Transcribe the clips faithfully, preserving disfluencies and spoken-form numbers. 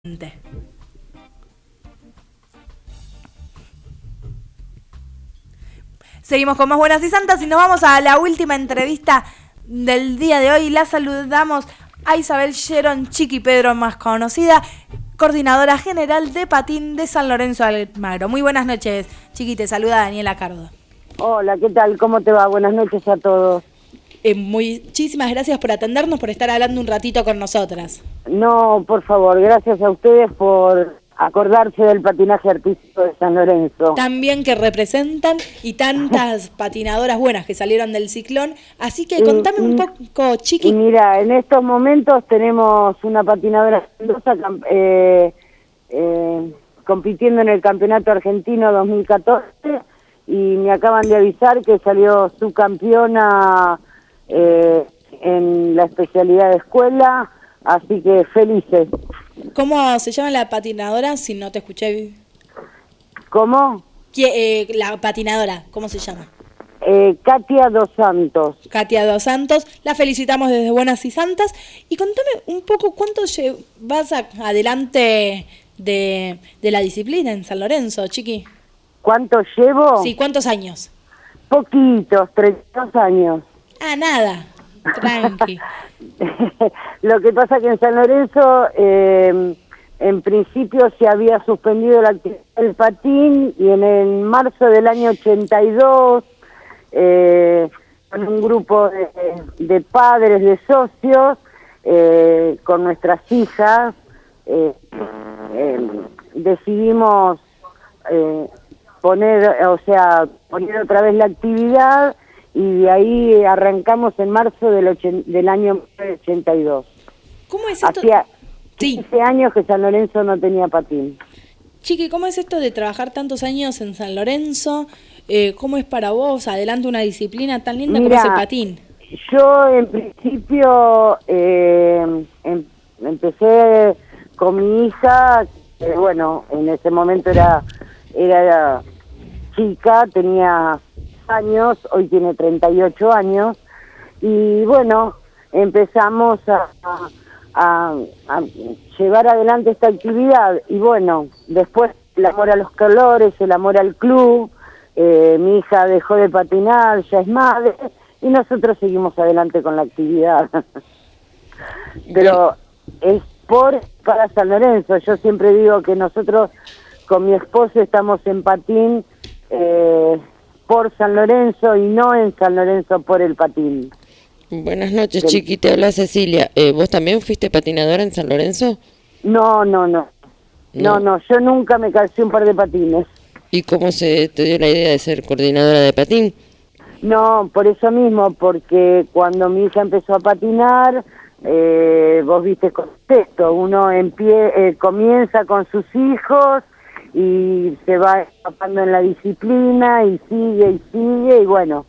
Seguimos con más Buenas y Santas y nos vamos a la última entrevista del día de hoy. La saludamos a Isabel Sheron Chiqui Pedro, más conocida, coordinadora general de patín de San Lorenzo de Almagro. Muy buenas noches, Chiqui, te saluda Daniela Cardo. Hola, ¿qué tal? ¿Cómo te va? Buenas noches a todos. Eh, muchísimas gracias por atendernos, por estar hablando un ratito con nosotras. No, por favor, gracias a ustedes por acordarse del patinaje artístico de San Lorenzo. También que representan y tantas patinadoras buenas que salieron del ciclón. Así que y, contame y, un poco, Chiqui. Y mira, en estos momentos tenemos una patinadora eh, eh, compitiendo en el Campeonato Argentino dos mil catorce y me acaban de avisar que salió subcampeona eh, en la especialidad de escuela, así que felices. ¿Cómo se llama la patinadora? Si no te escuché. ¿Cómo? ¿Qué, eh, la patinadora, ¿cómo se llama? Eh, Katia Dos Santos. Katia Dos Santos, la felicitamos desde Buenas y Santas. Y contame un poco cuánto vas a, adelante de, de la disciplina en San Lorenzo, Chiqui. ¿Cuánto llevo? Sí, ¿cuántos años? Poquitos, treinta y dos años. Ah, nada, tranqui. Lo que pasa que en San Lorenzo, eh, en principio se había suspendido la actividad del patín y en el marzo del año ochenta y dos, eh, con un grupo de, de padres, de socios, eh, con nuestras hijas, eh, eh, decidimos eh, poner, o sea, poner otra vez la actividad. Y de ahí arrancamos en marzo del, ochen, del año ochenta y dos. ¿Cómo es esto? Hacía sí. quince años que San Lorenzo no tenía patín. Chiqui, ¿cómo es esto de trabajar tantos años en San Lorenzo? Eh, ¿Cómo es para vos adelante una disciplina tan linda Mira, como es el patín? Yo en principio eh, em, empecé con mi hija, que bueno, en ese momento era, era chica, tenía años, hoy tiene treinta y ocho años, y bueno, empezamos a, a, a llevar adelante esta actividad, y bueno, después el amor a los colores, el amor al club, eh, mi hija dejó de patinar, ya es madre, y nosotros seguimos adelante con la actividad. Pero es por para San Lorenzo, yo siempre digo que nosotros con mi esposo estamos en patín, eh, por San Lorenzo y no en San Lorenzo por el patín. Buenas noches, Chiqui, te habla Cecilia. Eh, ¿Vos también fuiste patinadora en San Lorenzo? No, no, no. No, no, no yo nunca me calcé un par de patines. ¿Y cómo se te dio la idea de ser coordinadora de patín? No, por eso mismo, porque cuando mi hija empezó a patinar, eh, vos viste con esto, uno en pie, eh, comienza con sus hijos y se va escapando en la disciplina y sigue y sigue y bueno,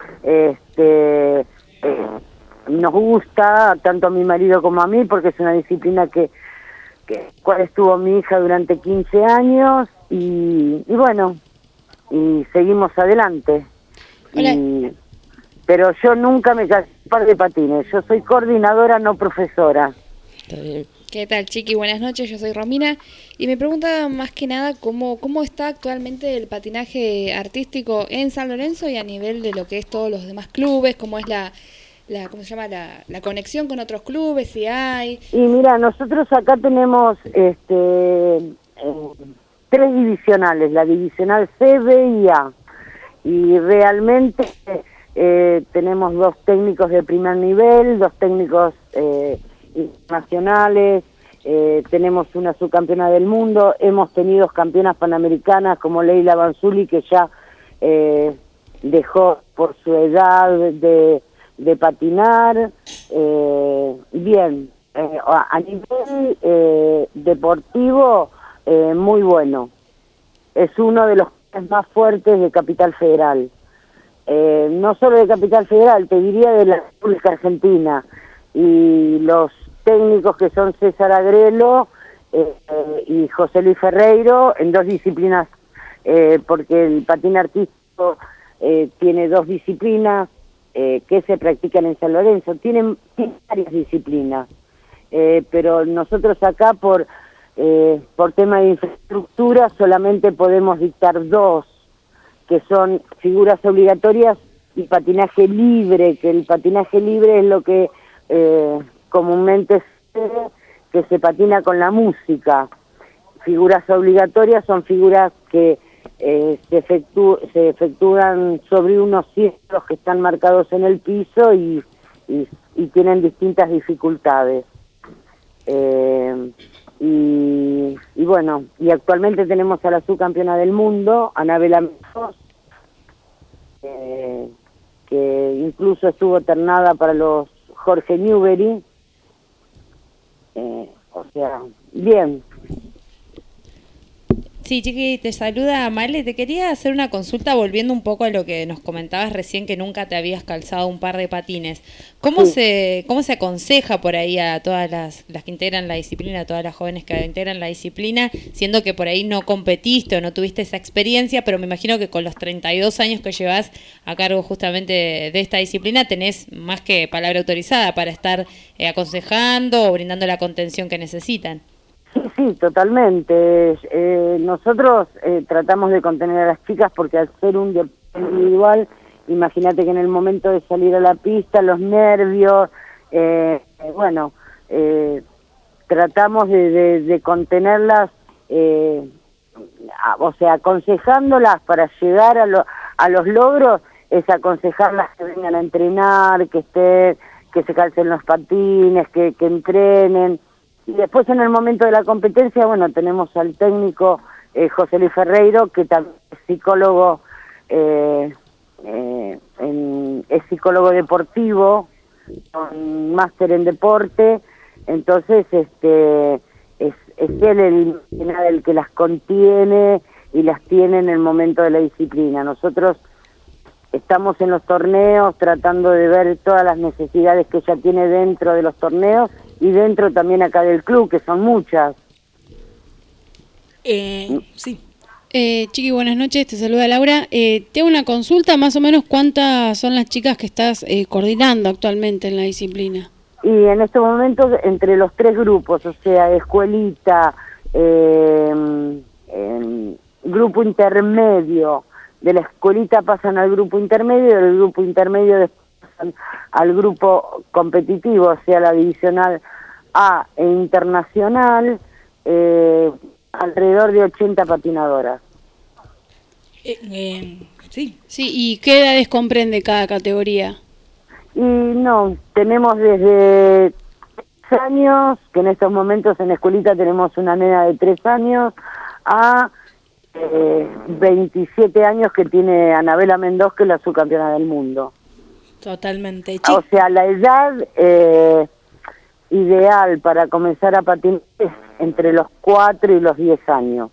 este eh, nos gusta tanto a mi marido como a mí porque es una disciplina que, que cual estuvo mi hija durante quince años y, y bueno, y seguimos adelante. Y, pero yo nunca me casé un par de patines, yo soy coordinadora, no profesora. Está bien. ¿Qué tal, Chiqui? Buenas noches, yo soy Romina y me pregunta más que nada cómo, cómo está actualmente el patinaje artístico en San Lorenzo y a nivel de lo que es todos los demás clubes, cómo es la, la ¿cómo se llama? La, la conexión con otros clubes, si hay. Y mira, nosotros acá tenemos este eh, tres divisionales, la divisional C, B y A, y realmente eh, tenemos dos técnicos de primer nivel, dos técnicos eh, internacionales, eh, tenemos una subcampeona del mundo, hemos tenido campeonas panamericanas como Leila Banzuli, que ya eh, dejó por su edad de, de patinar. Eh, bien, eh, a nivel eh, deportivo, eh, muy bueno. Es uno de los más fuertes de Capital Federal. Eh, no solo de Capital Federal, te diría de la República Argentina. Y los técnicos que son César Agrelo eh, eh, y José Luis Ferreiro en dos disciplinas, eh, porque el patín artístico eh, tiene dos disciplinas eh, que se practican en San Lorenzo, tienen, tienen varias disciplinas, eh, pero nosotros acá por eh, por tema de infraestructura solamente podemos dictar dos, que son figuras obligatorias y patinaje libre, que el patinaje libre es lo que eh, comúnmente se ve, que se patina con la música. Figuras obligatorias son figuras que eh, se, efectú se efectúan sobre unos círculos que están marcados en el piso y, y, y tienen distintas dificultades. Eh, y, y bueno, y actualmente tenemos a la subcampeona del mundo, Anabela Mendoz, eh, que incluso estuvo ternada para los Jorge Newbery. Eh, o sea, bien. Sí, Chiqui, te saluda Male. Te quería hacer una consulta volviendo un poco a lo que nos comentabas recién, que nunca te habías calzado un par de patines. ¿Cómo, sí. se, cómo se aconseja por ahí a todas las, las que integran la disciplina, a todas las jóvenes que integran la disciplina, siendo que por ahí no competiste o no tuviste esa experiencia, pero me imagino que con los treinta y dos años que llevas a cargo justamente de, de esta disciplina tenés más que palabra autorizada para estar eh, aconsejando o brindando la contención que necesitan? Sí, sí, totalmente. Eh, nosotros eh, tratamos de contener a las chicas porque al ser un deporte individual, imagínate que en el momento de salir a la pista, los nervios, eh, eh, bueno, eh, tratamos de, de, de contenerlas, eh, a, o sea, aconsejándolas para llegar a, lo, a los logros, es aconsejarlas que vengan a entrenar, que estén, que se calcen los patines, que, que entrenen. Y después en el momento de la competencia, bueno, tenemos al técnico eh, José Luis Ferreiro, que también es psicólogo, eh, eh, en, es psicólogo deportivo, con máster en deporte, entonces este es, es él el, el que las contiene y las tiene en el momento de la disciplina. Nosotros estamos en los torneos tratando de ver todas las necesidades que ella tiene dentro de los torneos y dentro también acá del club, que son muchas. Eh, sí. Eh, Chiqui, buenas noches, te saluda Laura. Eh, te hago una consulta, más o menos, ¿cuántas son las chicas que estás eh, coordinando actualmente en la disciplina? Y en estos momentos, entre los tres grupos, o sea, escuelita, eh, eh, grupo intermedio, de la escuelita pasan al grupo intermedio, y del grupo intermedio después pasan al grupo competitivo, o sea, la divisional A e internacional, eh, alrededor de ochenta patinadoras. Eh, eh, sí. Sí, ¿y qué edades comprende cada categoría? Y no, tenemos desde tres años, que en estos momentos en la escuelita tenemos una nena de tres años, a eh, veintisiete años que tiene Anabela Mendoz, que es la subcampeona del mundo. Totalmente. O sea, la edad eh, ideal para comenzar a patinar es entre los cuatro y los diez años.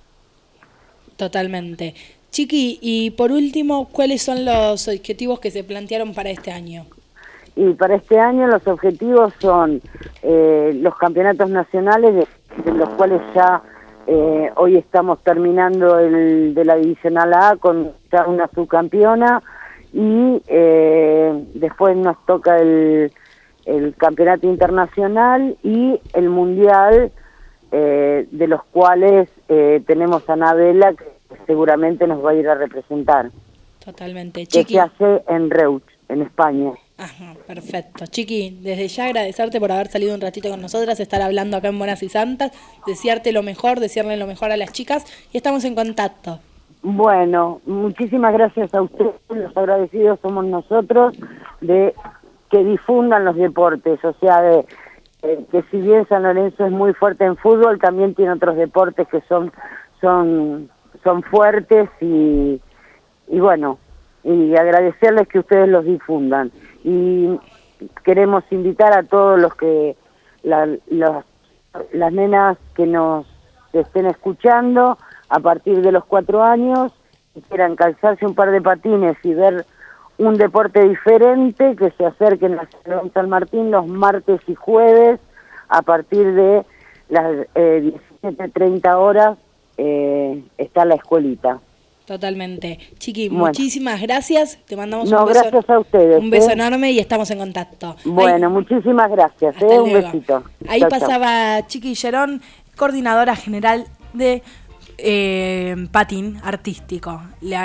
Totalmente. Chiqui, y por último, ¿cuáles son los objetivos que se plantearon para este año? Y para este año los objetivos son eh, los campeonatos nacionales, de, de los cuales ya eh, hoy estamos terminando el de la divisional A con ya una subcampeona, y eh, después nos toca el, el campeonato internacional y el mundial, eh, de los cuales eh, tenemos a Anabela, que seguramente nos va a ir a representar. Totalmente. Que Chiqui. se hace en Reus, en España. Ajá, perfecto. Chiqui, desde ya agradecerte por haber salido un ratito con nosotras, estar hablando acá en Buenas y Santas, desearte lo mejor, desearle lo mejor a las chicas, y estamos en contacto. Bueno, muchísimas gracias a ustedes, los agradecidos somos nosotros de que difundan los deportes, o sea, de eh, que si bien San Lorenzo es muy fuerte en fútbol, también tiene otros deportes que son son son fuertes, y y bueno, y agradecerles que ustedes los difundan. Y queremos invitar a todos los que la, los, las nenas que nos estén escuchando a partir de los cuatro años, que quieran calzarse un par de patines y ver un deporte diferente, que se acerquen a San Martín los martes y jueves a partir de las eh, diecisiete treinta horas, eh, está la escuelita. Totalmente. Chiqui, Bueno. Muchísimas gracias. Te mandamos No, un beso, gracias a ustedes. un beso ¿eh? enorme y estamos en contacto. Bueno, Ahí, muchísimas gracias. hasta ¿eh? Un luego. besito. Ahí Chau, chau. pasaba Chiqui Gerón coordinadora general de eh, patín artístico. Le